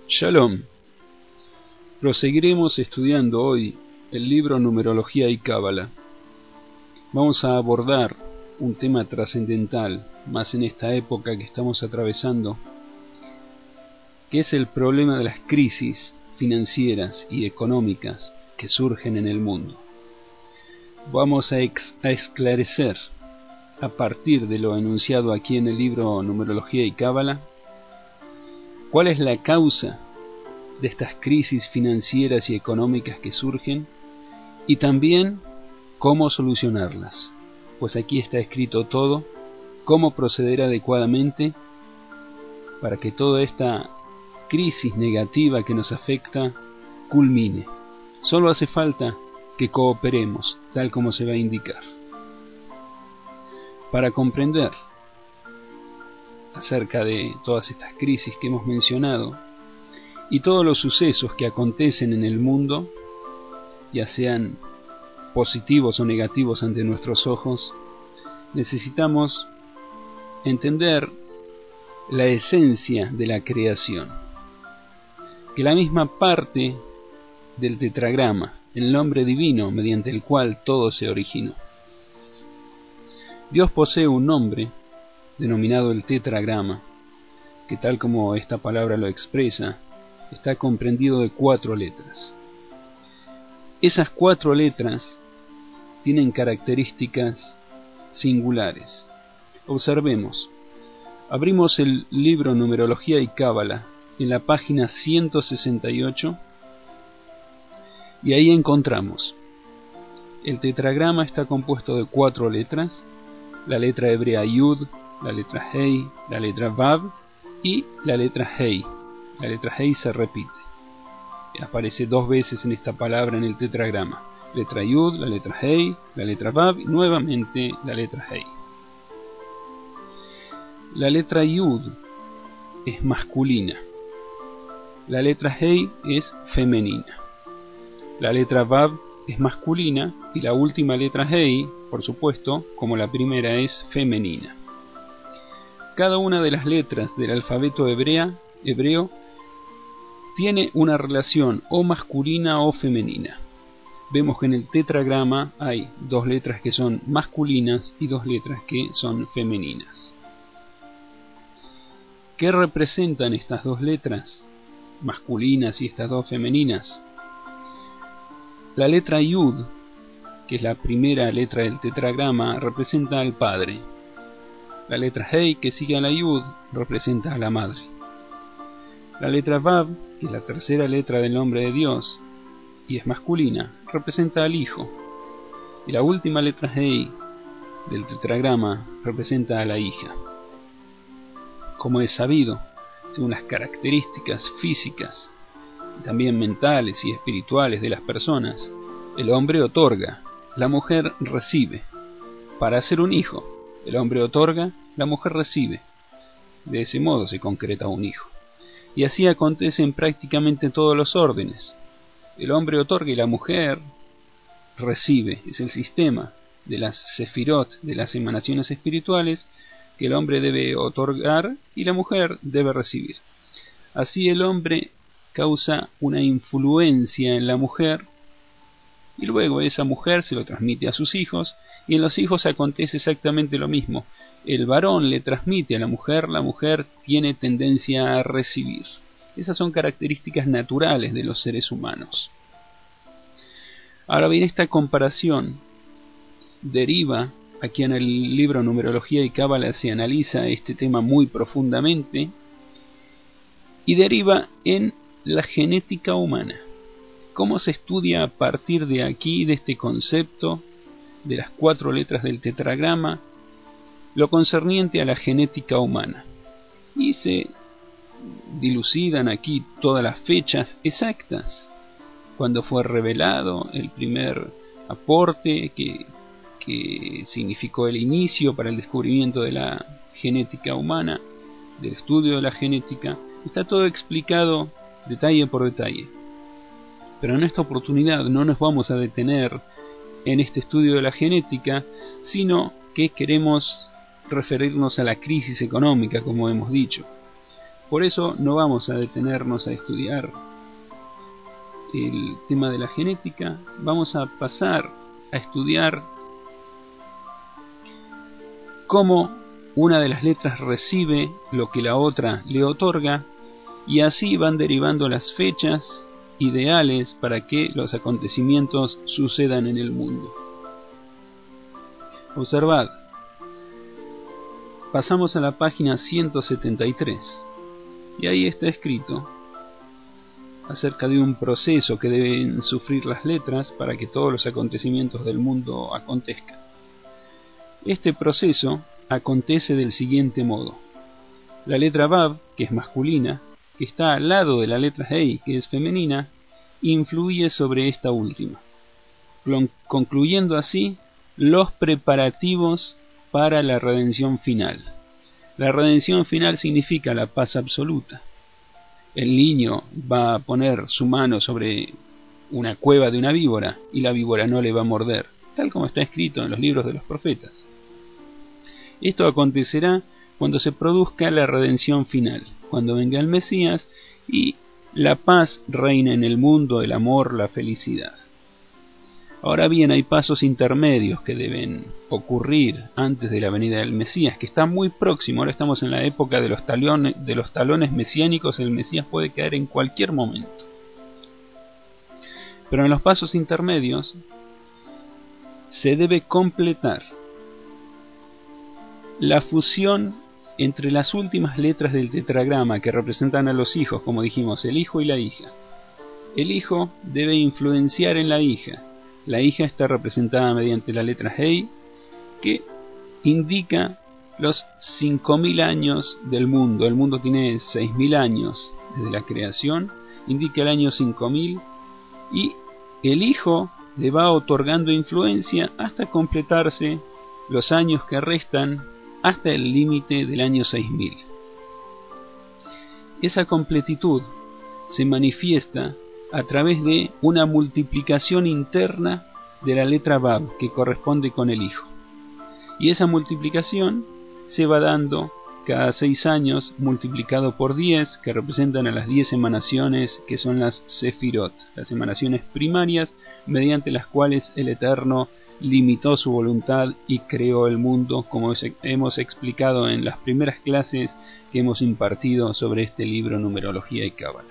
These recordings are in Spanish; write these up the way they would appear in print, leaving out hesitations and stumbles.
Shalom. Proseguiremos estudiando hoy el libro Numerología y Cábala. Vamos a abordar un tema trascendental, más en esta época que estamos atravesando, que es el problema de las crisis financieras y económicas que surgen en el mundo. Vamos a esclarecer, a partir de lo enunciado aquí en el libro Numerología y Cábala, cuál es la causa de estas crisis financieras y económicas que surgen y también cómo solucionarlas. Pues aquí está escrito todo, cómo proceder adecuadamente para que toda esta crisis negativa que nos afecta culmine. Solo hace falta que cooperemos, tal como se va a indicar. Para comprender acerca de todas estas crisis que hemos mencionado y todos los sucesos que acontecen en el mundo, ya sean positivos o negativos ante nuestros ojos, necesitamos entender la esencia de la creación, que la misma parte del tetragrama, el nombre divino mediante el cual todo se originó. Dios posee un nombre denominado el tetragrama, que tal como esta palabra lo expresa, está comprendido de 4 letras. Esas 4 letras tienen características singulares. Observemos. Abrimos el libro Numerología y Cábala en la página 168 y ahí encontramos: el tetragrama está compuesto de 4 letras, la letra hebrea Yud, la letra Hei, la letra Vav y la letra Hei. La letra Hei se repite, aparece 2 veces en esta palabra en el tetragrama: letra Yud, la letra Hei, la letra Vav y nuevamente la letra Hei. La letra Yud es masculina, la letra Hei es femenina, la letra Vav es masculina y la última letra Hei, por supuesto, como la primera, es femenina. Cada una de las letras del alfabeto hebreo tiene una relación o masculina o femenina. Vemos que en el tetragrama hay 2 letras que son masculinas y 2 letras que son femeninas. ¿Qué representan estas 2 letras masculinas y estas 2 femeninas? La letra Yud, que es la primera letra del tetragrama, representa al padre. La letra Hei, que sigue a la Yud, representa a la madre. La letra Vav, que es la tercera letra del nombre de Dios y es masculina, representa al hijo. Y la última letra Hei del tetragrama representa a la hija. Como es sabido, según las características físicas y también mentales y espirituales de las personas, el hombre otorga, la mujer recibe. Para hacer un hijo, el hombre otorga, la mujer recibe. De ese modo se concreta un hijo. Y así acontece en prácticamente todos los órdenes. El hombre otorga y la mujer recibe. Es el sistema de las sefirot, de las emanaciones espirituales, que el hombre debe otorgar y la mujer debe recibir. Así el hombre causa una influencia en la mujer y luego esa mujer se lo transmite a sus hijos, y en los hijos acontece exactamente lo mismo. El varón le transmite a la mujer tiene tendencia a recibir. Esas son características naturales de los seres humanos. Ahora bien, esta comparación deriva, aquí en el libro Numerología y Cábala se analiza este tema muy profundamente, y deriva en la genética humana. ¿Cómo se estudia a partir de aquí, de este concepto, de las 4 letras del tetragrama, lo concerniente a la genética humana? Y se dilucidan aquí todas las fechas exactas, cuando fue revelado el primer aporte que significó el inicio para el descubrimiento de la genética humana, del estudio de la genética. Está todo explicado detalle por detalle. Pero en esta oportunidad no nos vamos a detener en este estudio de la genética, sino que queremos referirnos a la crisis económica, como hemos dicho. Por eso no vamos a detenernos a estudiar el tema de la genética, vamos a pasar a estudiar cómo una de las letras recibe lo que la otra le otorga, y así van derivando las fechas ideales para que los acontecimientos sucedan en el mundo. Observad, pasamos a la página 173 y ahí está escrito acerca de un proceso que deben sufrir las letras para que todos los acontecimientos del mundo acontezcan. Este proceso acontece del siguiente modo: la letra Vav, que es masculina, que está al lado de la letra Hei, que es femenina, influye sobre esta última, concluyendo así los preparativos para la redención final. La redención final significa la paz absoluta. El niño va a poner su mano sobre una cueva de una víbora y la víbora no le va a morder, tal como está escrito en los libros de los profetas. Esto acontecerá cuando se produzca la redención final, cuando venga el Mesías y la paz reina en el mundo, el amor, la felicidad. Ahora bien, hay pasos intermedios que deben ocurrir antes de la venida del Mesías, que está muy próximo. Ahora estamos en la época de los talones mesiánicos. El Mesías puede caer en cualquier momento. Pero en los pasos intermedios se debe completar la fusión entre las últimas letras del tetragrama que representan a los hijos, como dijimos, el hijo y la hija. El hijo debe influenciar en la hija. La hija está representada mediante la letra Hei, que indica los 5.000 años del mundo. El mundo tiene 6.000 años desde la creación, indica el año 5.000, y el hijo le va otorgando influencia hasta completarse los años que restan hasta el límite del año 6.000. Esa completitud se manifiesta a través de una multiplicación interna de la letra Vav, que corresponde con el hijo. Y esa multiplicación se va dando cada 6 años, multiplicado por 10, que representan a las 10 emanaciones, que son las Sefirot, las emanaciones primarias, mediante las cuales el Eterno limitó su voluntad y creó el mundo, como hemos explicado en las primeras clases que hemos impartido sobre este libro Numerología y Cábala.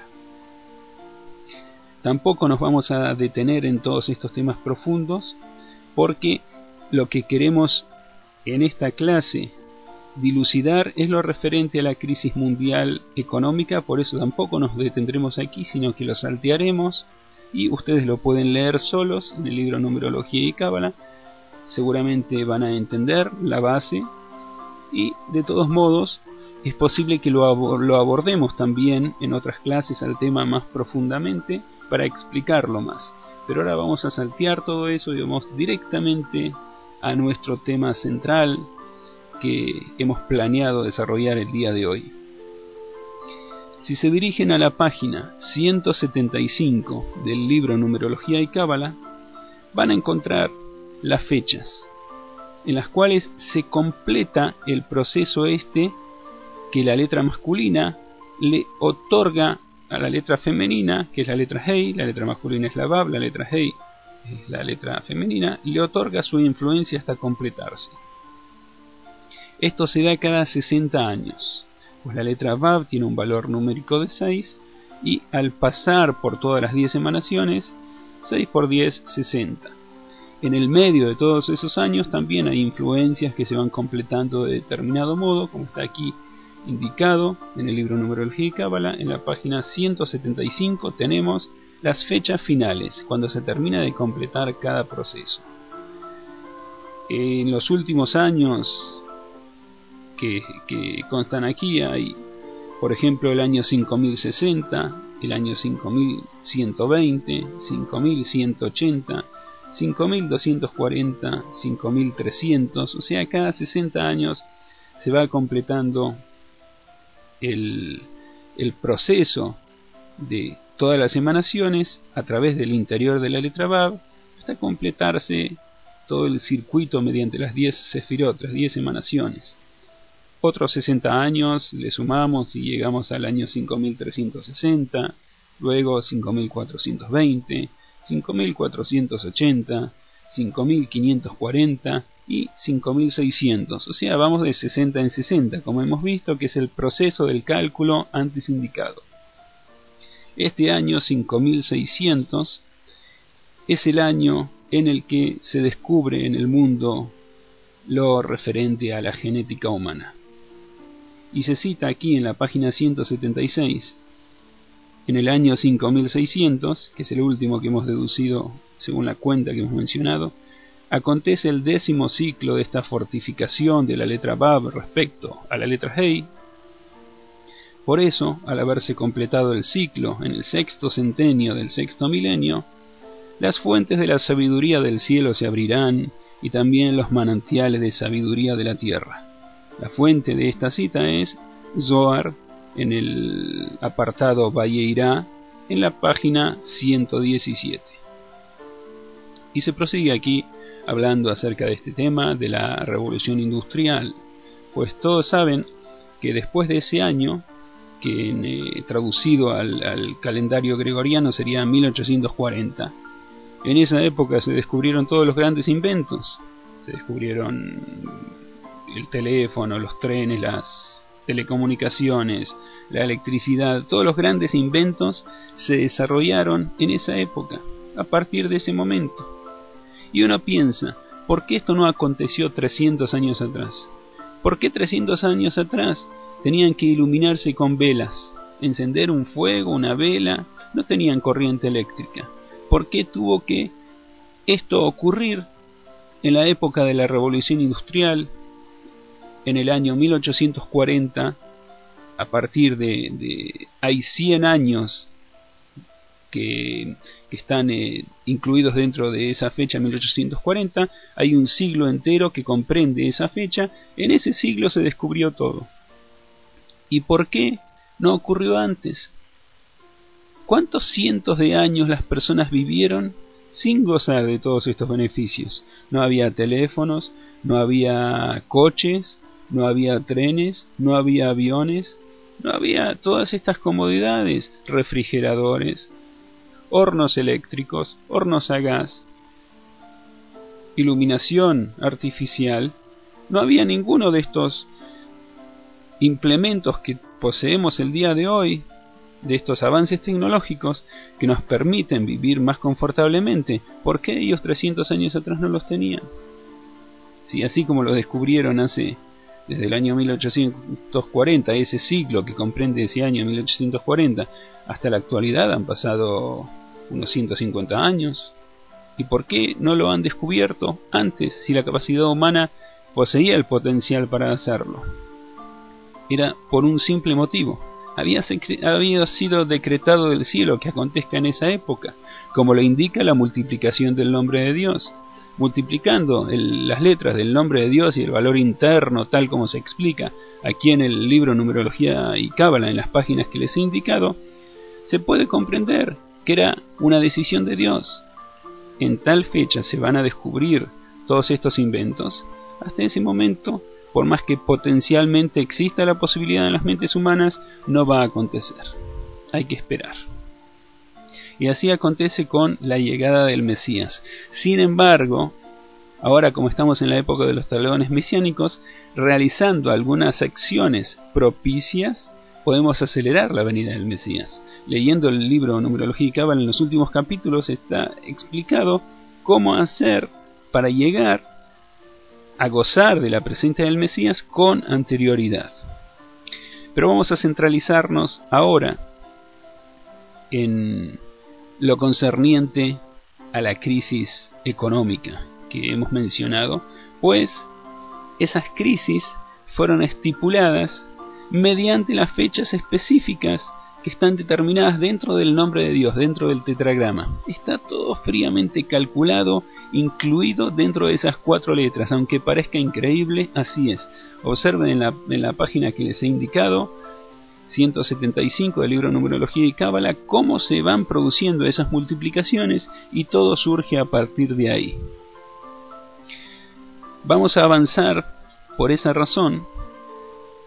Tampoco nos vamos a detener en todos estos temas profundos, porque lo que queremos en esta clase dilucidar es lo referente a la crisis mundial económica. Por eso tampoco nos detendremos aquí, sino que lo saltearemos y ustedes lo pueden leer solos en el libro Numerología y Cábala. Seguramente van a entender la base, y de todos modos es posible que lo abordemos también en otras clases al tema más profundamente para explicarlo más. Pero ahora vamos a saltear todo eso y vamos directamente a nuestro tema central que hemos planeado desarrollar el día de hoy. Si se dirigen a la página 175 del libro Numerología y Cábala, van a encontrar las fechas en las cuales se completa el proceso que la letra masculina le otorga a la letra femenina, que es la letra Hei. La letra masculina es la Vav, la letra Hei es la letra femenina, le otorga su influencia hasta completarse. Esto se da cada 60 años, pues la letra Vav tiene un valor numérico de 6, y al pasar por todas las 10 emanaciones, 6 por 10, 60. En el medio de todos esos años también hay influencias que se van completando de determinado modo, como está aquí indicado en el libro Numerología y Cábala. En la página 175 tenemos las fechas finales, cuando se termina de completar cada proceso. En los últimos años que constan aquí hay, por ejemplo, el año 5060, el año 5120, 5180, 5240, 5300, o sea, cada 60 años se va completando el proceso de todas las emanaciones a través del interior de la letra Vav, hasta completarse todo el circuito mediante las 10 sefirot, las 10 emanaciones. otros 60 años le sumamos y llegamos al año 5360, luego 5420, 5480, 5540 y 5600. O sea, vamos de 60 en 60, como hemos visto, que es el proceso del cálculo antes indicado. Este año 5600 es el año en el que se descubre en el mundo lo referente a la genética humana. Y se cita aquí en la página 176, en el año 5600, que es el último que hemos deducido según la cuenta que hemos mencionado, acontece el 10º ciclo de esta fortificación de la letra Bab respecto a la letra Hei. Por eso, al haberse completado el ciclo en el 6º centenio del 6º milenio, las fuentes de la sabiduría del cielo se abrirán y también los manantiales de sabiduría de la tierra. La fuente de esta cita es Zohar, en el apartado Vayeirá, en la página 117. Y se prosigue aquí hablando acerca de este tema de la revolución industrial, pues todos saben que después de ese año, que traducido al calendario gregoriano sería 1840, en esa época se descubrieron todos los grandes inventos. Se descubrieron el teléfono, los trenes, las telecomunicaciones, la electricidad. Todos los grandes inventos se desarrollaron en esa época, a partir de ese momento. Y uno piensa, ¿por qué esto no aconteció 300 años atrás? ¿Por qué 300 años atrás tenían que iluminarse con velas? Encender un fuego, una vela, no tenían corriente eléctrica. ¿Por qué tuvo que esto ocurrir en la época de la Revolución Industrial, en el año 1840, a partir de hay 100 años que están incluidos dentro de esa fecha 1840, hay un siglo entero que comprende esa fecha, en ese siglo se descubrió todo. ¿Y por qué no ocurrió antes? ¿Cuántos cientos de años las personas vivieron sin gozar de todos estos beneficios? No había teléfonos, no había coches, no había trenes, no había aviones, no había todas estas comodidades, refrigeradores, hornos eléctricos, hornos a gas, iluminación artificial. No había ninguno de estos implementos que poseemos el día de hoy, de estos avances tecnológicos que nos permiten vivir más confortablemente. ¿Por qué ellos 300 años atrás no los tenían? Si así como los descubrieron desde el año 1840, ese siglo que comprende ese año 1840, hasta la actualidad han pasado unos 150 años. ¿Y por qué no lo han descubierto antes si la capacidad humana poseía el potencial para hacerlo? Era por un simple motivo. Había sido decretado del cielo que acontezca en esa época, como lo indica la multiplicación del nombre de Dios. Multiplicando las letras del nombre de Dios y el valor interno, tal como se explica aquí en el libro Numerología y Cábala, en las páginas que les he indicado, se puede comprender que era una decisión de Dios. En tal fecha se van a descubrir todos estos inventos. Hasta ese momento, por más que potencialmente exista la posibilidad en las mentes humanas, no va a acontecer. Hay que esperar. Y así acontece con la llegada del Mesías. Sin embargo, ahora como estamos en la época de los talones mesiánicos, realizando algunas acciones propicias, podemos acelerar la venida del Mesías. Leyendo el libro Numerología y Cábala, en los últimos capítulos está explicado cómo hacer para llegar a gozar de la presencia del Mesías con anterioridad. Pero vamos a centralizarnos ahora en lo concerniente a la crisis económica que hemos mencionado, pues esas crisis fueron estipuladas mediante las fechas específicas que están determinadas dentro del nombre de Dios, dentro del tetragrama. Está todo fríamente calculado, incluido dentro de esas 4 letras, aunque parezca increíble, así es. Observen en la página que les he indicado, 175 del libro Numerología y Cábala, cómo se van produciendo esas multiplicaciones y todo surge a partir de ahí. Vamos a avanzar por esa razón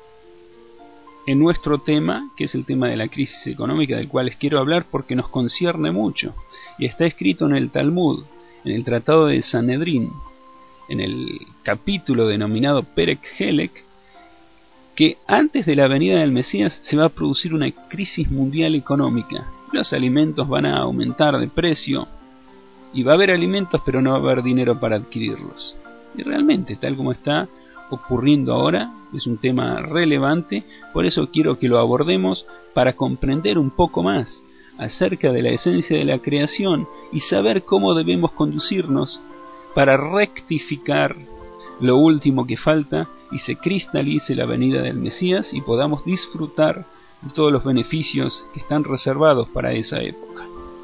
en nuestro tema, que es el tema de la crisis económica, del cual les quiero hablar porque nos concierne mucho, y está escrito en el Talmud, en el Tratado de Sanedrín, en el capítulo denominado Perek Helek, que antes de la venida del Mesías se va a producir una crisis mundial económica. Los alimentos van a aumentar de precio, y va a haber alimentos pero no va a haber dinero para adquirirlos. Y realmente, tal como está ocurriendo ahora, es un tema relevante, por eso quiero que lo abordemos para comprender un poco más acerca de la esencia de la creación y saber cómo debemos conducirnos para rectificar lo último que falta y se cristalice la venida del Mesías y podamos disfrutar de todos los beneficios que están reservados para esa época.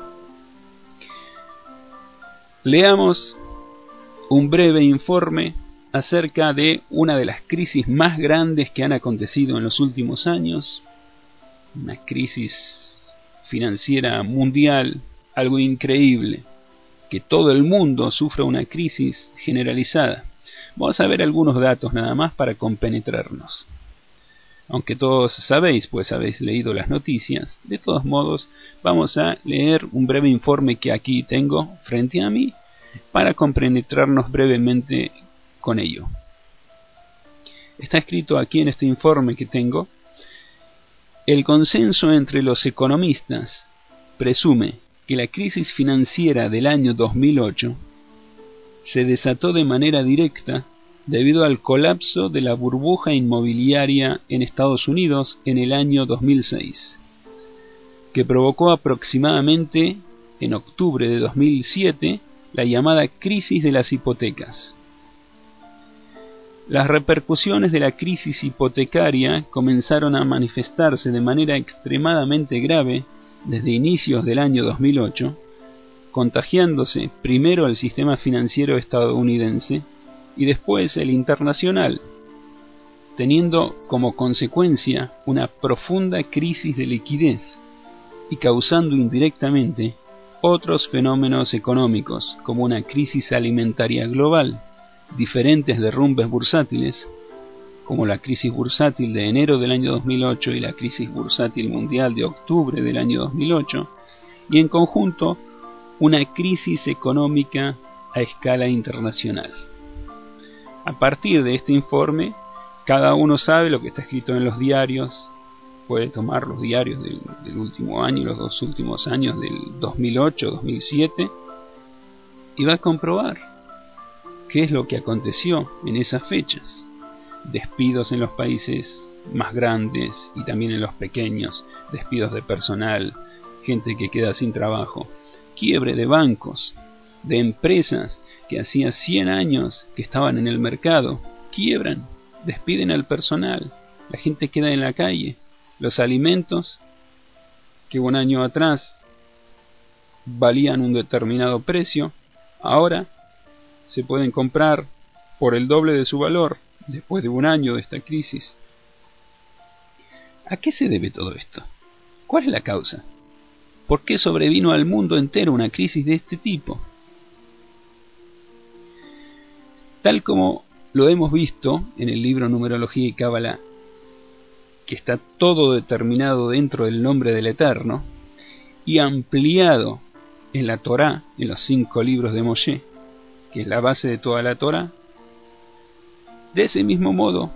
Leamos un breve informe acerca de una de las crisis más grandes que han acontecido en los últimos años, una crisis financiera mundial, algo increíble, que todo el mundo sufra una crisis generalizada. Vamos a ver algunos datos nada más para compenetrarnos. Aunque todos sabéis, pues habéis leído las noticias, de todos modos vamos a leer un breve informe que aquí tengo frente a mí para compenetrarnos brevemente con ello. Está escrito aquí en este informe que tengo: el consenso entre los economistas presume que la crisis financiera del año 2008 se desató de manera directa debido al colapso de la burbuja inmobiliaria en Estados Unidos en el año 2006, que provocó aproximadamente en octubre de 2007 la llamada crisis de las hipotecas. Las repercusiones de la crisis hipotecaria comenzaron a manifestarse de manera extremadamente grave desde inicios del año 2008, contagiándose primero el sistema financiero estadounidense y después el internacional, teniendo como consecuencia una profunda crisis de liquidez y causando indirectamente otros fenómenos económicos como una crisis alimentaria global, diferentes derrumbes bursátiles, como la crisis bursátil de enero del año 2008 y la crisis bursátil mundial de octubre del año 2008, y en conjunto una crisis económica a escala internacional. A partir de este informe, cada uno sabe lo que está escrito en los diarios, puede tomar los diarios del último año, los dos últimos años del 2008-2007, y va a comprobar qué es lo que aconteció en esas fechas. Despidos en los países más grandes y también en los pequeños, despidos de personal, gente que queda sin trabajo, quiebre de bancos, de empresas que hacía 100 años que estaban en el mercado, quiebran, despiden al personal, la gente queda en la calle, los alimentos que un año atrás valían un determinado precio, ahora se pueden comprar por el doble de su valor después de un año de esta crisis. ¿A qué se debe todo esto? ¿Cuál es la causa? ¿Por qué sobrevino al mundo entero una crisis de este tipo? Tal como lo hemos visto en el libro Numerología y Cábala, que está todo determinado dentro del nombre del Eterno, y ampliado en la Torá, en los 5 libros de Moshe, que es la base de toda la Torá, de ese mismo modo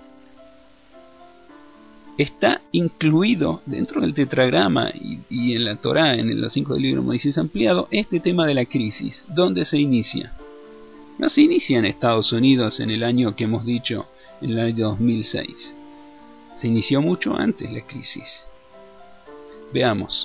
está incluido dentro del tetragrama y en la Torá, en los 5 libros de Moisés ampliado, este tema de la crisis. ¿Dónde se inicia? No se inicia en Estados Unidos en el año que hemos dicho, en el año 2006. Se inició mucho antes la crisis. Veamos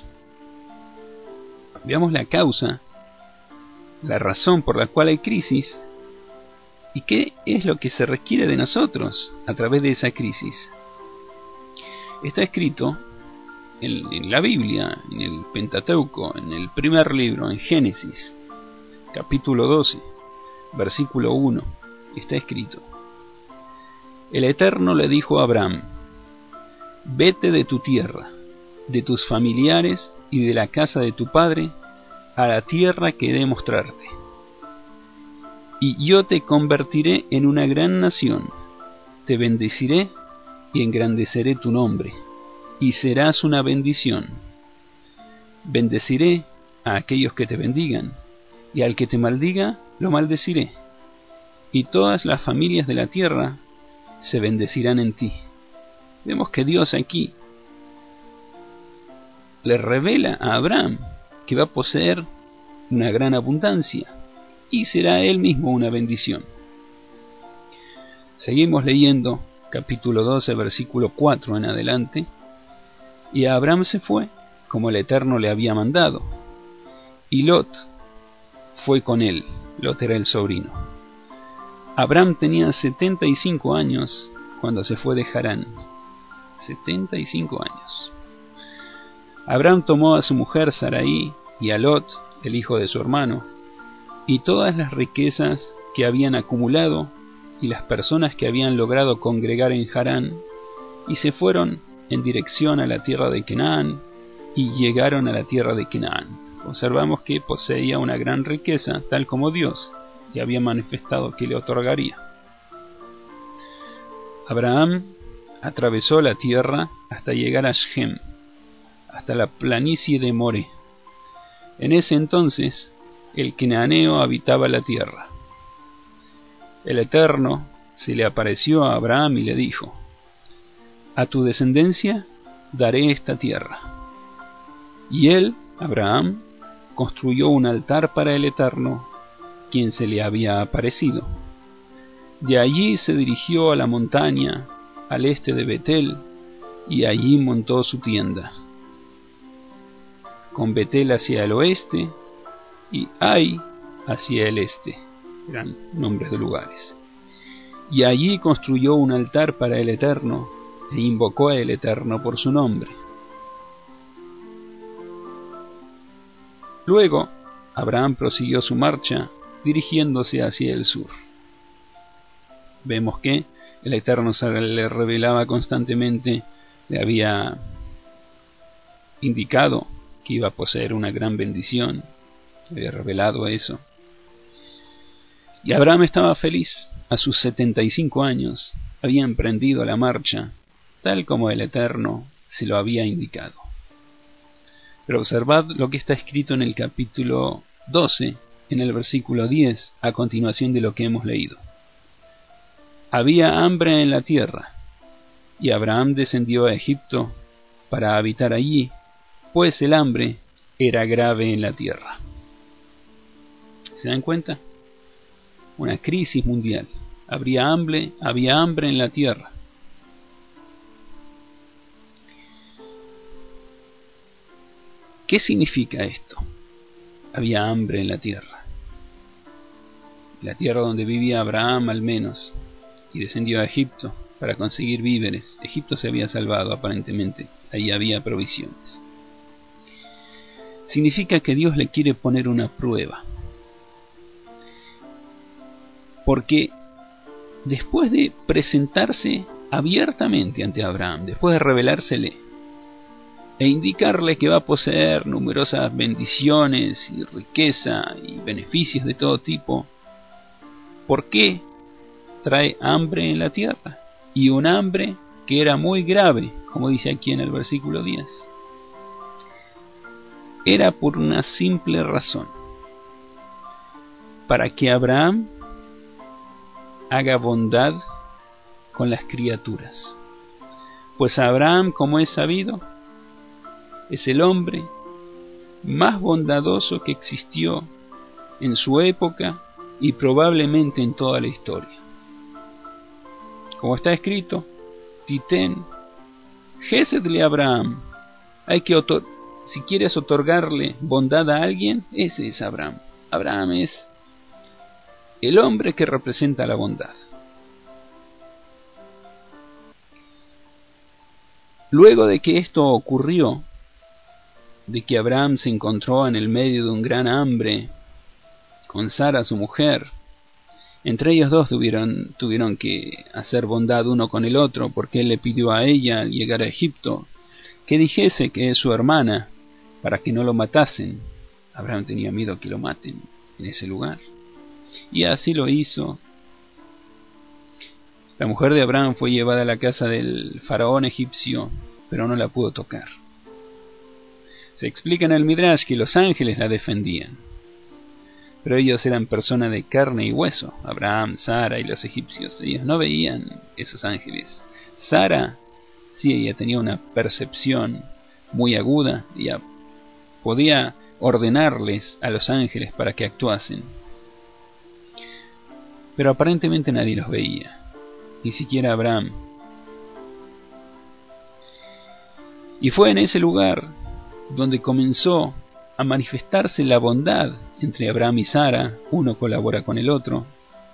la causa, la razón por la cual hay crisis y qué es lo que se requiere de nosotros a través de esa crisis. Está escrito en la Biblia, en el Pentateuco, en el primer libro, en Génesis, capítulo 12, versículo 1, está escrito: el Eterno le dijo a Abraham: vete de tu tierra, de tus familiares y de la casa de tu padre, a la tierra que he de mostrarte. Y yo te convertiré en una gran nación, te bendeciré y engrandeceré tu nombre, y serás una bendición. Bendeciré a aquellos que te bendigan, y al que te maldiga, lo maldeciré. Y todas las familias de la tierra se bendecirán en ti. Vemos que Dios aquí le revela a Abraham que va a poseer una gran abundancia, y será él mismo una bendición. Seguimos leyendo capítulo 12, versículo 4 en adelante. Y Abraham se fue, como el Eterno le había mandado, y Lot fue con él. Lot era el sobrino. Abraham tenía 75 años cuando se fue de Harán. 75 años. Abraham tomó a su mujer Sarai y a Lot, el hijo de su hermano, y todas las riquezas que habían acumulado y las personas que habían logrado congregar en Harán, y se fueron en dirección a la tierra de Canaán, y llegaron a la tierra de Canaán. Observamos que poseía una gran riqueza, tal como Dios le había manifestado que le otorgaría. Abraham atravesó la tierra hasta llegar a Shem, hasta la planicie de More. En ese entonces el cananeo habitaba la tierra. El Eterno se le apareció a Abraham y le dijo: a tu descendencia daré esta tierra. Y él, Abraham, construyó un altar para el Eterno, quien se le había aparecido. De allí se dirigió a la montaña al este de Betel, y allí montó su tienda, con Betel hacia el oeste y Ai hacia el este. Eran nombres de lugares. Y allí construyó un altar para el Eterno, e invocó al Eterno por su nombre. Luego, Abraham prosiguió su marcha, dirigiéndose hacia el sur. Vemos que el Eterno se le revelaba constantemente, le había indicado que iba a poseer una gran bendición, le había revelado eso. Y Abraham estaba feliz. A sus 75 años había emprendido la marcha, tal como el Eterno se lo había indicado. Pero observad lo que está escrito en el capítulo 12, en el versículo 10, a continuación de lo que hemos leído. Había hambre en la tierra, y Abraham descendió a Egipto para habitar allí, pues el hambre era grave en la tierra. ¿Se dan cuenta? Una crisis mundial. Había hambre en la tierra. ¿Qué significa esto? Había hambre en la tierra. La tierra donde vivía Abraham al menos, y descendió a Egipto para conseguir víveres. Egipto se había salvado aparentemente, ahí había provisiones. Significa que Dios le quiere poner una prueba. Porque después de presentarse abiertamente ante Abraham, después de revelársele e indicarle que va a poseer numerosas bendiciones y riqueza y beneficios de todo tipo, ¿por qué trae hambre en la tierra? Y un hambre que era muy grave, como dice aquí en el versículo 10. Era por una simple razón: para que Abraham haga bondad con las criaturas. Pues Abraham, como es sabido, es el hombre más bondadoso que existió en su época y probablemente en toda la historia. Como está escrito, Titen Gesed le Abraham. Si quieres otorgarle bondad a alguien, ese es Abraham. Abraham es el hombre que representa la bondad. Luego de que esto ocurrió, de que Abraham se encontró en el medio de un gran hambre con Sara su mujer, entre ellos dos tuvieron que hacer bondad uno con el otro, porque él le pidió a ella al llegar a Egipto que dijese que es su hermana, para que no lo matasen. Abraham tenía miedo que lo maten en ese lugar, y así lo hizo. La mujer de Abraham fue llevada a la casa del faraón egipcio, pero no la pudo tocar. Se explica en el Midrash que los ángeles la defendían, pero ellos eran personas de carne y hueso. Abraham, Sara y los egipcios, ellos no veían esos ángeles. Sara, sí, ella tenía una percepción muy aguda, ella podía ordenarles a los ángeles para que actuasen, pero aparentemente nadie los veía, ni siquiera Abraham. Y fue en ese lugar donde comenzó a manifestarse la bondad entre Abraham y Sara. Uno colabora con el otro.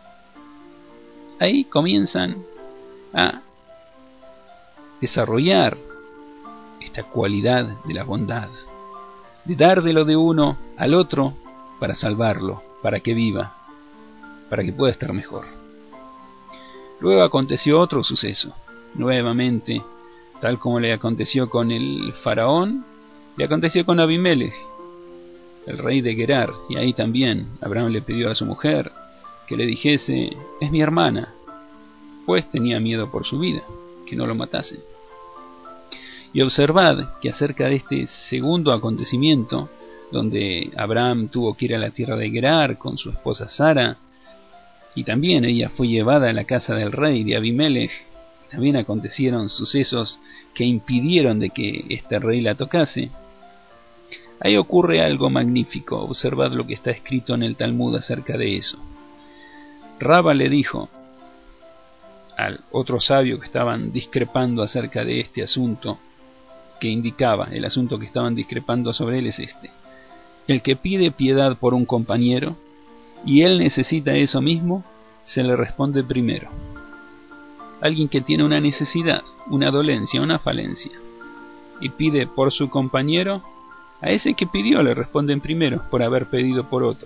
Ahí comienzan a desarrollar esta cualidad de la bondad, de dar de lo de uno al otro para salvarlo, para que viva, para que pueda estar mejor. Luego aconteció otro suceso, nuevamente, tal como le aconteció con el faraón, le aconteció con Abimelech, el rey de Gerar, y ahí también Abraham le pidió a su mujer que le dijese: es mi hermana, pues tenía miedo por su vida, que no lo matasen. Y observad que acerca de este segundo acontecimiento, donde Abraham tuvo que ir a la tierra de Gerar con su esposa Sara, y también ella fue llevada a la casa del rey de Abimelech, también acontecieron sucesos que impidieron de que este rey la tocase. Ahí ocurre algo magnífico. Observad lo que está escrito en el Talmud acerca de eso. Rabba le dijo al otro sabio que estaban discrepando acerca de este asunto, que indicaba, el asunto que estaban discrepando sobre él es este: el que pide piedad por un compañero y él necesita eso mismo, se le responde primero. Alguien que tiene una necesidad, una dolencia, una falencia, y pide por su compañero, a ese que pidió le responden primero por haber pedido por otro.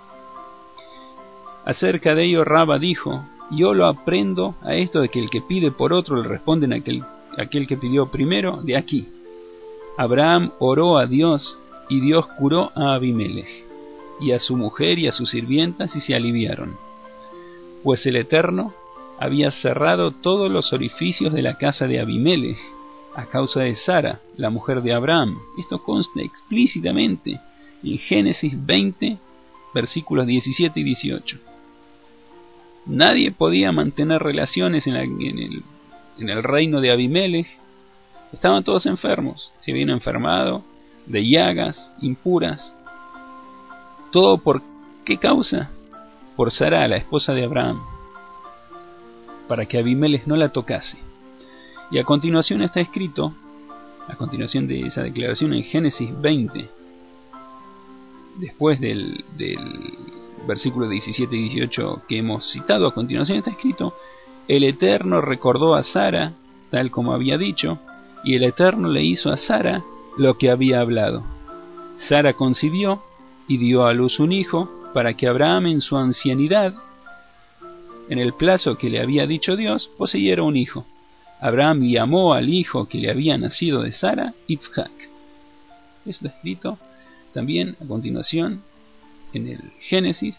Acerca de ello Rabba dijo: yo lo aprendo a esto de que el que pide por otro le responden a aquel que pidió primero, de aquí. Abraham oró a Dios y Dios curó a Abimelech y a su mujer y a sus sirvientas, y se aliviaron, pues el Eterno había cerrado todos los orificios de la casa de Abimelech a causa de Sara, la mujer de Abraham. Esto consta explícitamente en Génesis 20, versículos 17 y 18. Nadie podía mantener relaciones en el reino de Abimelech. Estaban todos enfermos, se habían enfermado de llagas impuras. ¿Todo por qué causa? Por Sara, la esposa de Abraham, para que Abimelech no la tocase. Y a continuación está escrito, a continuación de esa declaración en Génesis 20, después del versículo 17 y 18 que hemos citado, a continuación está escrito: el Eterno recordó a Sara tal como había dicho, y el Eterno le hizo a Sara lo que había hablado. Sara concibió y dio a luz un hijo, para que Abraham en su ancianidad, en el plazo que le había dicho Dios, poseyera un hijo. Abraham llamó al hijo que le había nacido de Sara Yitzhak. Esto está escrito también a continuación en el Génesis,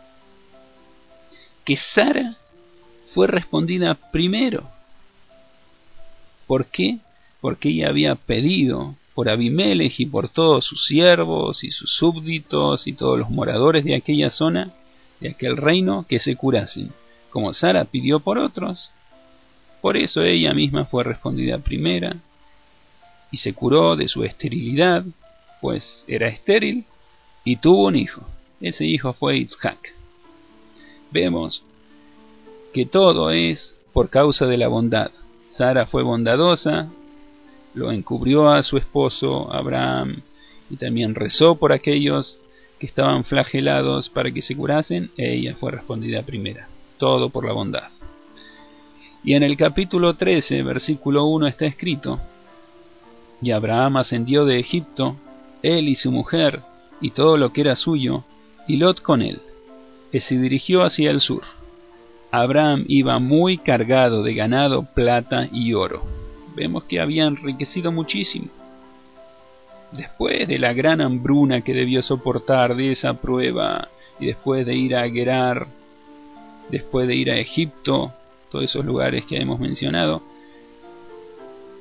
que Sara fue respondida primero. ¿Por qué? Porque ella había pedido por Abimelech y por todos sus siervos y sus súbditos y todos los moradores de aquella zona, de aquel reino, que se curasen. Como Sara pidió por otros, por eso ella misma fue respondida primera y se curó de su esterilidad, pues era estéril, y tuvo un hijo. Ese hijo fue Yitzhak. Vemos que todo es por causa de la bondad. Sara fue bondadosa, lo encubrió a su esposo Abraham, y también rezó por aquellos que estaban flagelados para que se curasen. Ella fue respondida primera. Todo por la bondad. Y en el capítulo 13, versículo 1 está escrito: y Abraham ascendió de Egipto, él y su mujer, y todo lo que era suyo, y Lot con él, que se dirigió hacia el sur. Abraham iba muy cargado de ganado, plata y oro. Vemos que había enriquecido muchísimo. Después de la gran hambruna que debió soportar de esa prueba, y después de ir a Gerar, después de ir a Egipto, todos esos lugares que hemos mencionado,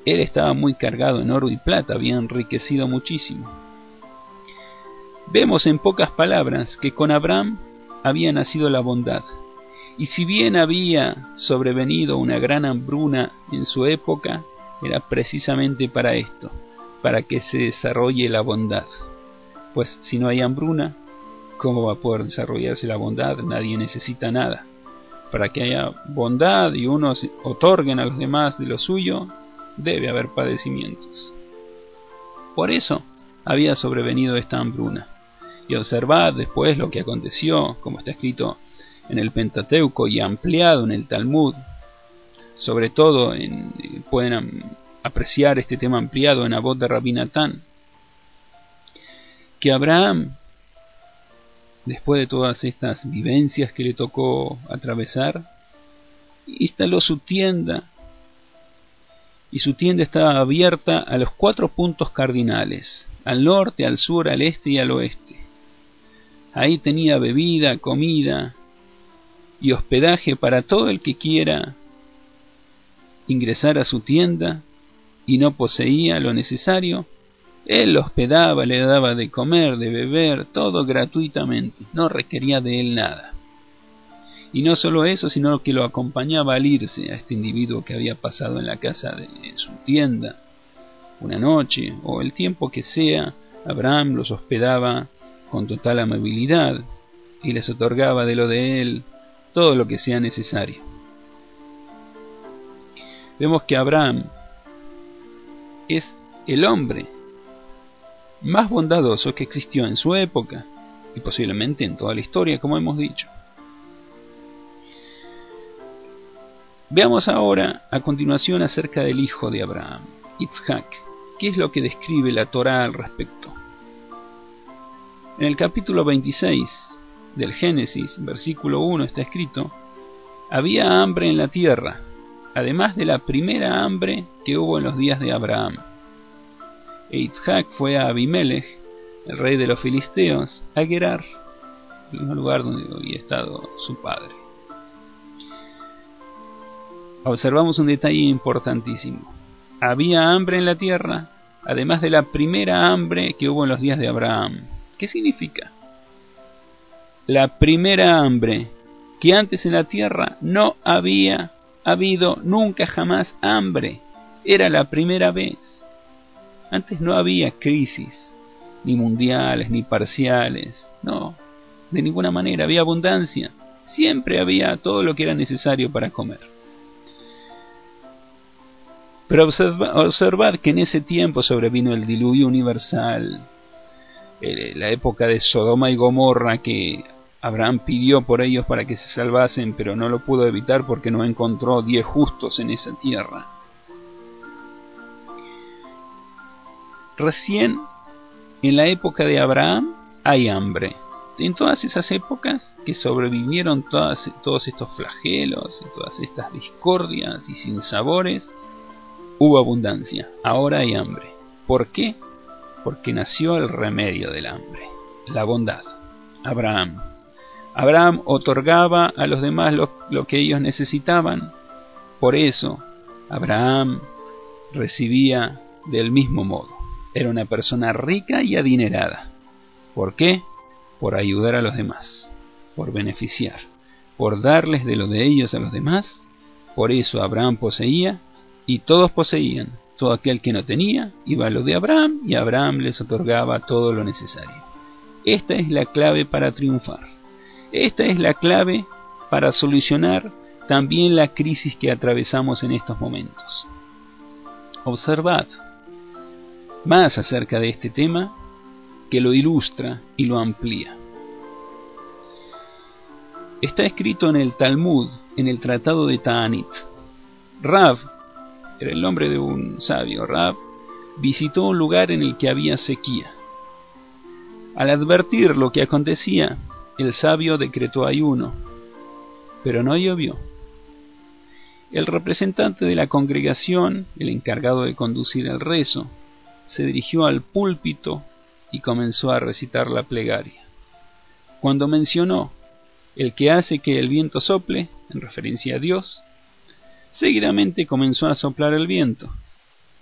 Él estaba muy cargado en oro y plata, había enriquecido muchísimo. Vemos en pocas palabras que con Abraham había nacido la bondad. Y si bien había sobrevenido una gran hambruna en su época, era precisamente para esto, para que se desarrolle la bondad. Pues si no hay hambruna, ¿cómo va a poder desarrollarse la bondad? Nadie necesita nada. Para que haya bondad y unos otorguen a los demás de lo suyo, debe haber padecimientos. Por eso había sobrevenido esta hambruna. Y observad después lo que aconteció, como está escrito en el Pentateuco y ampliado en el Talmud. Sobre todo pueden apreciar este tema ampliado en Avot de Rabbi Natán, que Abraham, después de todas estas vivencias que le tocó atravesar, instaló su tienda, y su tienda estaba abierta a los 4 puntos cardinales, al norte, al sur, al este y al oeste. Ahí tenía bebida, comida y hospedaje para todo el que quiera ingresar a su tienda y no poseía lo necesario. Él lo hospedaba, le daba de comer, de beber, todo gratuitamente, no requería de él nada. Y no solo eso, sino que lo acompañaba al irse a este individuo que había pasado en la casa de su tienda una noche o el tiempo que sea. Abraham los hospedaba con total amabilidad y les otorgaba de lo de él todo lo que sea necesario. Vemos que Abraham es el hombre más bondadoso que existió en su época y posiblemente en toda la historia, como hemos dicho. Veamos ahora a continuación acerca del hijo de Abraham, Yitzhak. ¿Qué es lo que describe la Torá al respecto? En el capítulo 26 del Génesis, versículo 1, está escrito: había hambre en la tierra, además de la primera hambre que hubo en los días de Abraham. E Yitzhak fue a Abimelech, el rey de los filisteos, a Gerar, el mismo lugar donde había estado su padre. Observamos un detalle importantísimo. Había hambre en la tierra, además de la primera hambre que hubo en los días de Abraham. ¿Qué significa? La primera hambre, que antes en la tierra no había habido nunca jamás hambre. Era la primera vez. Antes no había crisis, ni mundiales, ni parciales. No, de ninguna manera. Había abundancia. Siempre había todo lo que era necesario para comer. Pero observad que en ese tiempo sobrevino el diluvio universal, la época de Sodoma y Gomorra, que Abraham pidió por ellos para que se salvasen, pero no lo pudo evitar porque no encontró 10 justos en esa tierra. Recién en la época de Abraham hay hambre. En todas esas épocas que sobrevivieron todos estos flagelos, y todas estas discordias y sinsabores, hubo abundancia. Ahora hay hambre. ¿Por qué? Porque nació el remedio del hambre, la bondad. Abraham otorgaba a los demás lo que ellos necesitaban. Por eso Abraham recibía del mismo modo. Era una persona rica y adinerada. ¿Por qué? Por ayudar a los demás, por beneficiar, por darles de lo de ellos a los demás. Por eso Abraham poseía y todos poseían. Todo aquel que no tenía iba a lo de Abraham y Abraham les otorgaba todo lo necesario. Esta es la clave para triunfar. Esta es la clave para solucionar también la crisis que atravesamos en estos momentos. Observad más acerca de este tema que lo ilustra y lo amplía. Está escrito en el Talmud, en el Tratado de Ta'anit. Rav era el nombre de un sabio. Rav visitó un lugar en el que había sequía. Al advertir lo que acontecía, el sabio decretó ayuno, pero no llovió. El representante de la congregación, el encargado de conducir el rezo, se dirigió al púlpito y comenzó a recitar la plegaria. Cuando mencionó el que hace que el viento sople, en referencia a Dios, seguidamente comenzó a soplar el viento,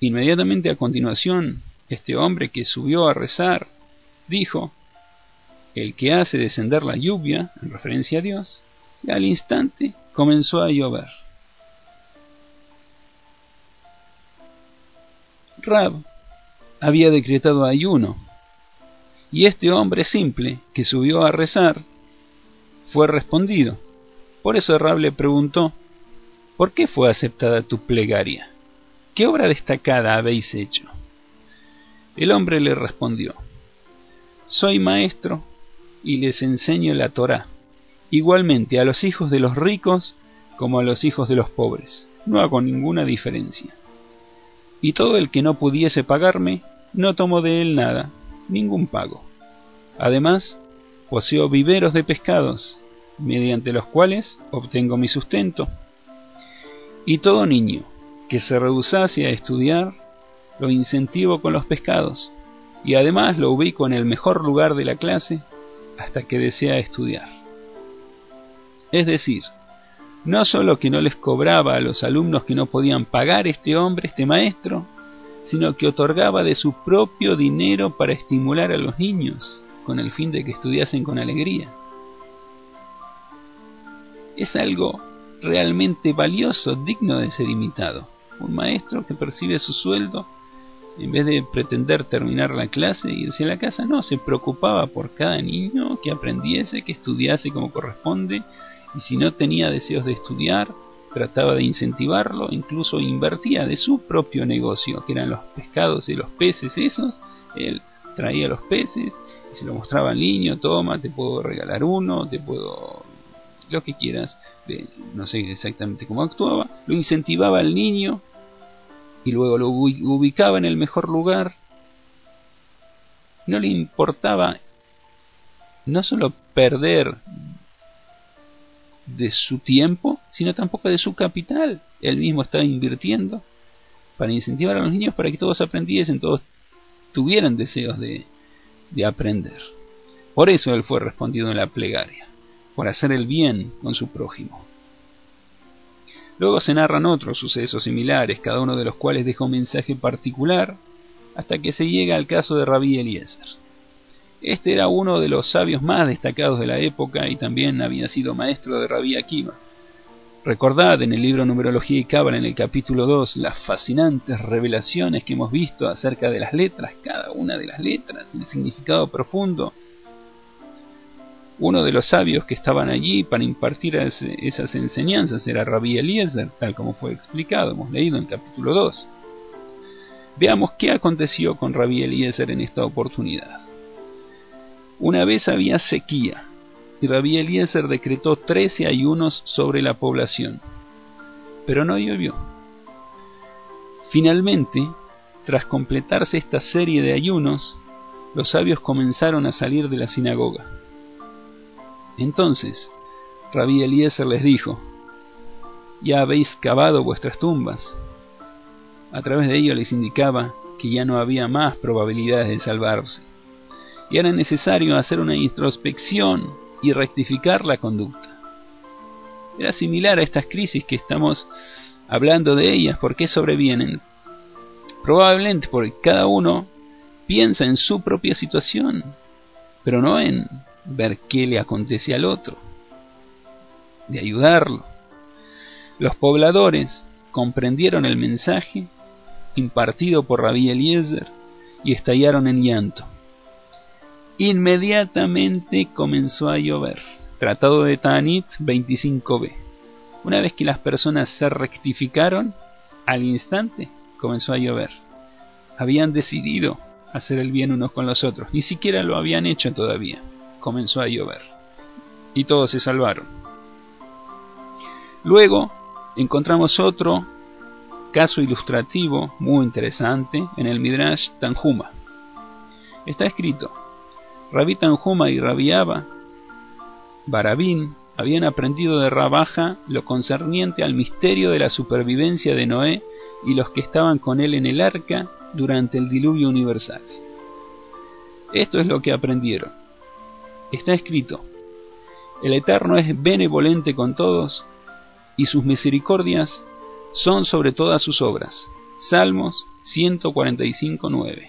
Inmediatamente a continuación, este hombre que subió a rezar, dijo: el que hace descender la lluvia, en referencia a Dios, y al instante comenzó a llover. Rab había decretado ayuno, y este hombre simple que subió a rezar fue respondido. Por eso Rab le preguntó: ¿por qué fue aceptada tu plegaria? ¿Qué obra destacada habéis hecho? El hombre le respondió: soy maestro y les enseño la Torá, igualmente a los hijos de los ricos como a los hijos de los pobres. No hago ninguna diferencia. Y todo el que no pudiese pagarme, no tomo de él nada, ningún pago. Además, poseo viveros de pescados, mediante los cuales obtengo mi sustento. Y todo niño que se rehusase a estudiar, lo incentivo con los pescados, y además lo ubico en el mejor lugar de la clase hasta que desea estudiar. Es decir, no solo que no les cobraba a los alumnos que no podían pagar este maestro, sino que otorgaba de su propio dinero para estimular a los niños, con el fin de que estudiasen con alegría. Es algo realmente valioso, digno de ser imitado. Un maestro que percibe su sueldo, en vez de pretender terminar la clase e irse a la casa, no, se preocupaba por cada niño, que aprendiese, que estudiase como corresponde, y si no tenía deseos de estudiar, trataba de incentivarlo, incluso invertía de su propio negocio, que eran los pescados y los peces esos. Él traía los peces y se lo mostraba al niño: toma, te puedo regalar uno, te puedo... lo que quieras. No sé exactamente cómo actuaba. Lo incentivaba al niño y luego lo ubicaba en el mejor lugar. No le importaba no solo perder de su tiempo, sino tampoco de su capital. Él mismo estaba invirtiendo para incentivar a los niños, para que todos aprendiesen, todos tuvieran deseos de aprender. Por eso él fue respondido en la plegaria, por hacer el bien con su prójimo. Luego se narran otros sucesos similares, cada uno de los cuales deja un mensaje particular, hasta que se llega al caso de Rabí Eliezer. Este era uno de los sabios más destacados de la época y también había sido maestro de Rabí Akiva. Recordad en el libro Numerología y Cábala, en el capítulo 2, las fascinantes revelaciones que hemos visto acerca de las letras, cada una de las letras, el significado profundo. Uno de los sabios que estaban allí para impartir esas enseñanzas era Rabí Eliezer, tal como fue explicado, hemos leído en el capítulo 2. Veamos qué aconteció con Rabí Eliezer en esta oportunidad. Una vez había sequía, y Rabí Eliezer decretó 13 ayunos sobre la población, pero no llovió. Finalmente, tras completarse esta serie de ayunos, los sabios comenzaron a salir de la sinagoga. Entonces, Rabí Eliezer les dijo: ya habéis cavado vuestras tumbas. A través de ello les indicaba que ya no había más probabilidades de salvarse, y era necesario hacer una introspección y rectificar la conducta. Era similar a estas crisis que estamos hablando de ellas. ¿Por qué sobrevienen? Probablemente porque cada uno piensa en su propia situación, pero no en ver qué le acontece al otro, de ayudarlo. Los pobladores comprendieron el mensaje impartido por Rabí Eliezer y estallaron en llanto. Inmediatamente comenzó a llover. Tratado de Ta'anit 25b. Una vez que las personas se rectificaron, al instante comenzó a llover. Habían decidido hacer el bien unos con los otros, ni siquiera lo habían hecho todavía. Comenzó a llover y todos se salvaron. Luego encontramos otro caso ilustrativo muy interesante en el Midrash Tanjuma. Está escrito: Rabí Tanjuma y Rabí Abba Barabín habían aprendido de Rabaja lo concerniente al misterio de la supervivencia de Noé y los que estaban con él en el arca durante el diluvio universal. Esto es lo que aprendieron. Está escrito: el Eterno es benevolente con todos y sus misericordias son sobre todas sus obras. Salmos 145:9.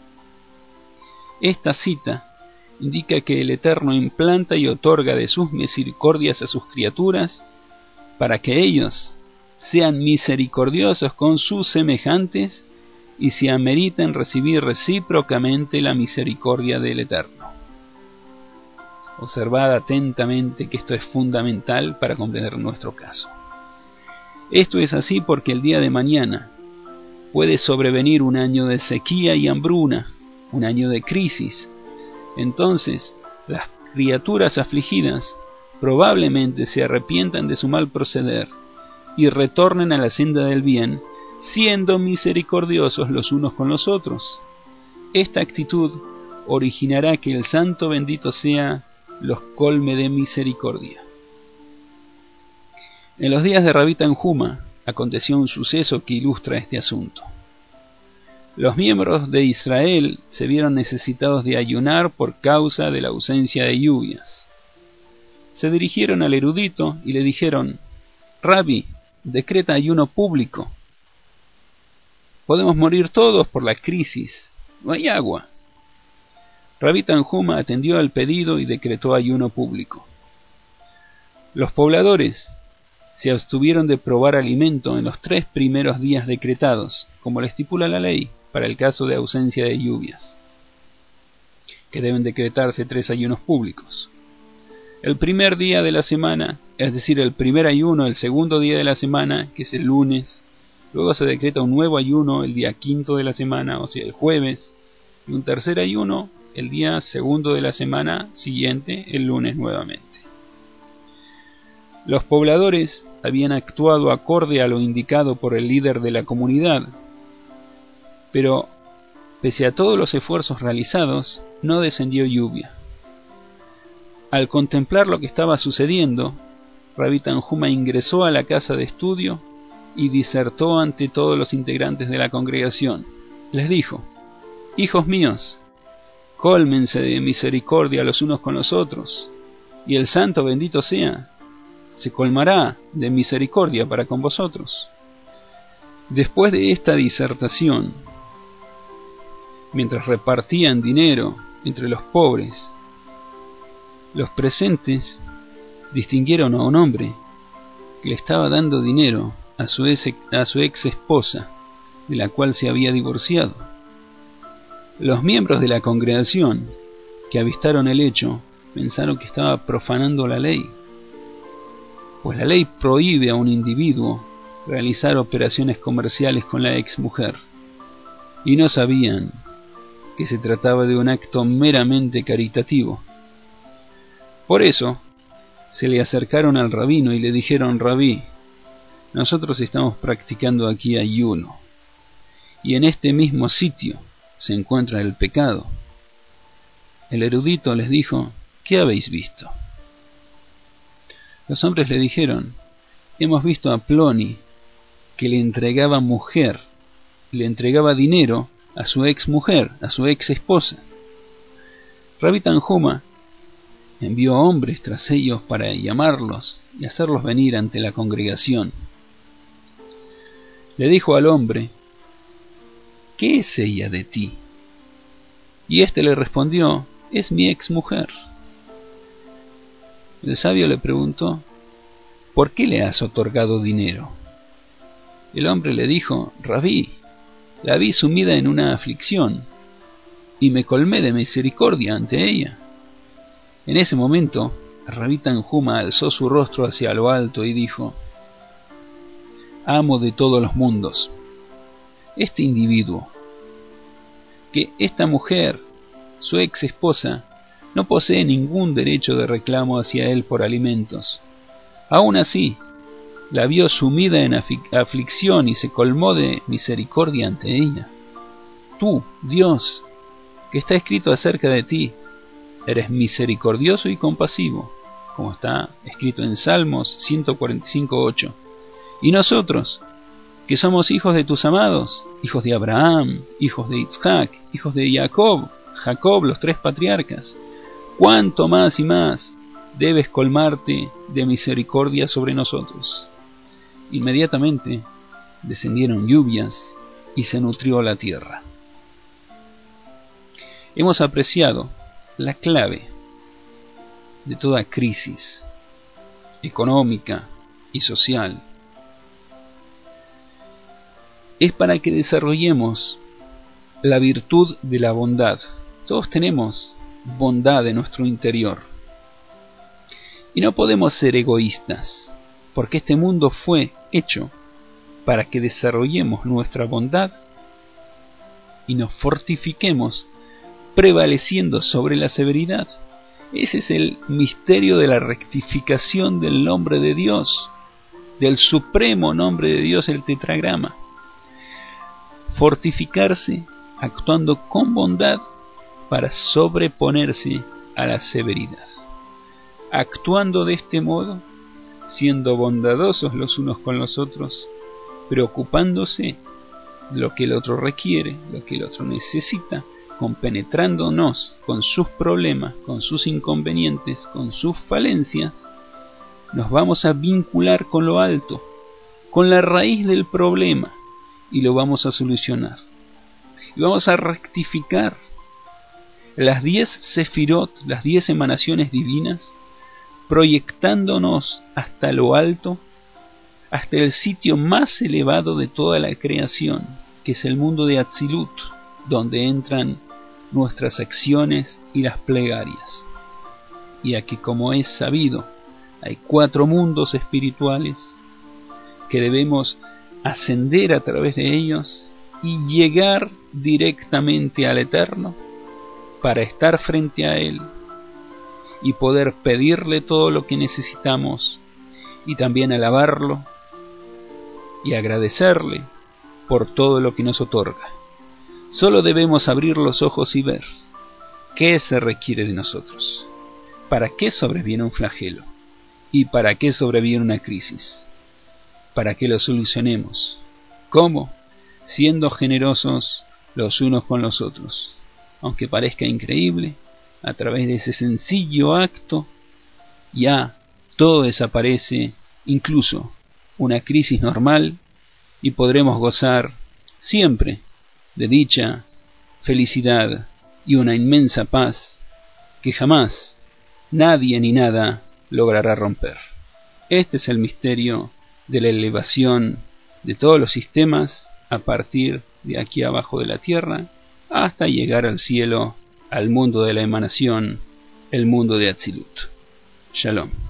Esta cita indica que el Eterno implanta y otorga de sus misericordias a sus criaturas para que ellos sean misericordiosos con sus semejantes y se ameriten recibir recíprocamente la misericordia del Eterno. Observad atentamente que esto es fundamental para comprender nuestro caso. Esto es así porque el día de mañana puede sobrevenir un año de sequía y hambruna, un año de crisis. Entonces, las criaturas afligidas probablemente se arrepientan de su mal proceder y retornen a la senda del bien, siendo misericordiosos los unos con los otros. Esta actitud originará que el Santo bendito sea los colme de misericordia. En los días de Rabí Tanjuma aconteció un suceso que ilustra este asunto. Los miembros de Israel se vieron necesitados de ayunar por causa de la ausencia de lluvias. Se dirigieron al erudito y le dijeron: Rabí, decreta ayuno público. Podemos morir todos por la crisis, no hay agua. Rabí Tanjuma atendió al pedido y decretó ayuno público. Los pobladores se abstuvieron de probar alimento en los 3 primeros días decretados, como le estipula la ley, para el caso de ausencia de lluvias, que deben decretarse 3 ayunos públicos. El primer día de la semana, es decir, el primer ayuno, el segundo día de la semana, que es el lunes, luego se decreta un nuevo ayuno el día 5 de la semana, o sea, el jueves, y un tercer ayuno el día segundo de la semana siguiente, el lunes nuevamente. Los pobladores habían actuado acorde a lo indicado por el líder de la comunidad, pero pese a todos los esfuerzos realizados, no descendió lluvia. Al contemplar lo que estaba sucediendo, Rabí Tanjuma ingresó a la casa de estudio y disertó ante todos los integrantes de la congregación. Les dijo: Hijos míos, cólmense de misericordia los unos con los otros, y el Santo bendito sea se colmará de misericordia para con vosotros. Después de esta disertación, mientras repartían dinero entre los pobres, los presentes distinguieron a un hombre que le estaba dando dinero a su ex esposa, de la cual se había divorciado. Los miembros de la congregación que avistaron el hecho pensaron que estaba profanando la ley, pues la ley prohíbe a un individuo realizar operaciones comerciales con la ex mujer, y no sabían que se trataba de un acto meramente caritativo. Por eso se le acercaron al rabino y le dijeron: Rabí, nosotros estamos practicando aquí ayuno, y en este mismo sitio se encuentra el pecado. El erudito les dijo: ¿qué habéis visto? Los hombres le dijeron: hemos visto a Ploni que le entregaba dinero a su ex mujer, a su ex esposa. Rabí Tanjuma envió hombres tras ellos para llamarlos y hacerlos venir ante la congregación. Le dijo al hombre: ¿qué es ella de ti? Y éste le respondió: es mi ex mujer. El sabio le preguntó: ¿por qué le has otorgado dinero? El hombre le dijo: Rabí, la vi sumida en una aflicción, y me colmé de misericordia ante ella. En ese momento, Rabí Tanjuma alzó su rostro hacia lo alto y dijo: amo de todos los mundos, este individuo, que esta mujer, su ex esposa, no posee ningún derecho de reclamo hacia él por alimentos. Aún así, la vio sumida en aflicción y se colmó de misericordia ante ella. Tú, Dios, que está escrito acerca de ti, eres misericordioso y compasivo, como está escrito en Salmos 145:8. Y nosotros, que somos hijos de tus amados, hijos de Abraham, hijos de Isaac, hijos de Jacob, los 3 patriarcas, ¿cuánto más y más debes colmarte de misericordia sobre nosotros? Inmediatamente descendieron lluvias y se nutrió la tierra. Hemos apreciado la clave de toda crisis económica y social. Es para que desarrollemos la virtud de la bondad. Todos tenemos bondad en nuestro interior. Y no podemos ser egoístas, porque este mundo fue hecho para que desarrollemos nuestra bondad y nos fortifiquemos prevaleciendo sobre la severidad. Ese es el misterio de la rectificación del nombre de Dios, del supremo nombre de Dios, el tetragrama. Fortificarse actuando con bondad para sobreponerse a la severidad. Actuando de este modo, siendo bondadosos los unos con los otros, preocupándose de lo que el otro requiere, lo que el otro necesita, compenetrándonos con sus problemas, con sus inconvenientes, con sus falencias, nos vamos a vincular con lo alto, con la raíz del problema, y lo vamos a solucionar. Y vamos a rectificar las 10 sefirot, las 10 emanaciones divinas, proyectándonos hasta lo alto, hasta el sitio más elevado de toda la creación, que es el mundo de Atzilut, donde entran nuestras acciones y las plegarias. Y aquí, como es sabido, hay 4 mundos espirituales que debemos ascender a través de ellos y llegar directamente al Eterno para estar frente a Él y poder pedirle todo lo que necesitamos y también alabarlo y agradecerle por todo lo que nos otorga. Solo debemos abrir los ojos y ver qué se requiere de nosotros, para qué sobreviene un flagelo y para qué sobreviene una crisis, para que lo solucionemos. ¿Cómo? Siendo generosos los unos con los otros. Aunque parezca increíble, a través de ese sencillo acto ya todo desaparece, incluso una crisis normal, y podremos gozar siempre de dicha, felicidad y una inmensa paz que jamás nadie ni nada logrará romper. Este es el misterio de la elevación de todos los sistemas a partir de aquí abajo de la tierra hasta llegar al cielo, al mundo de la emanación, el mundo de Atzilut. Shalom.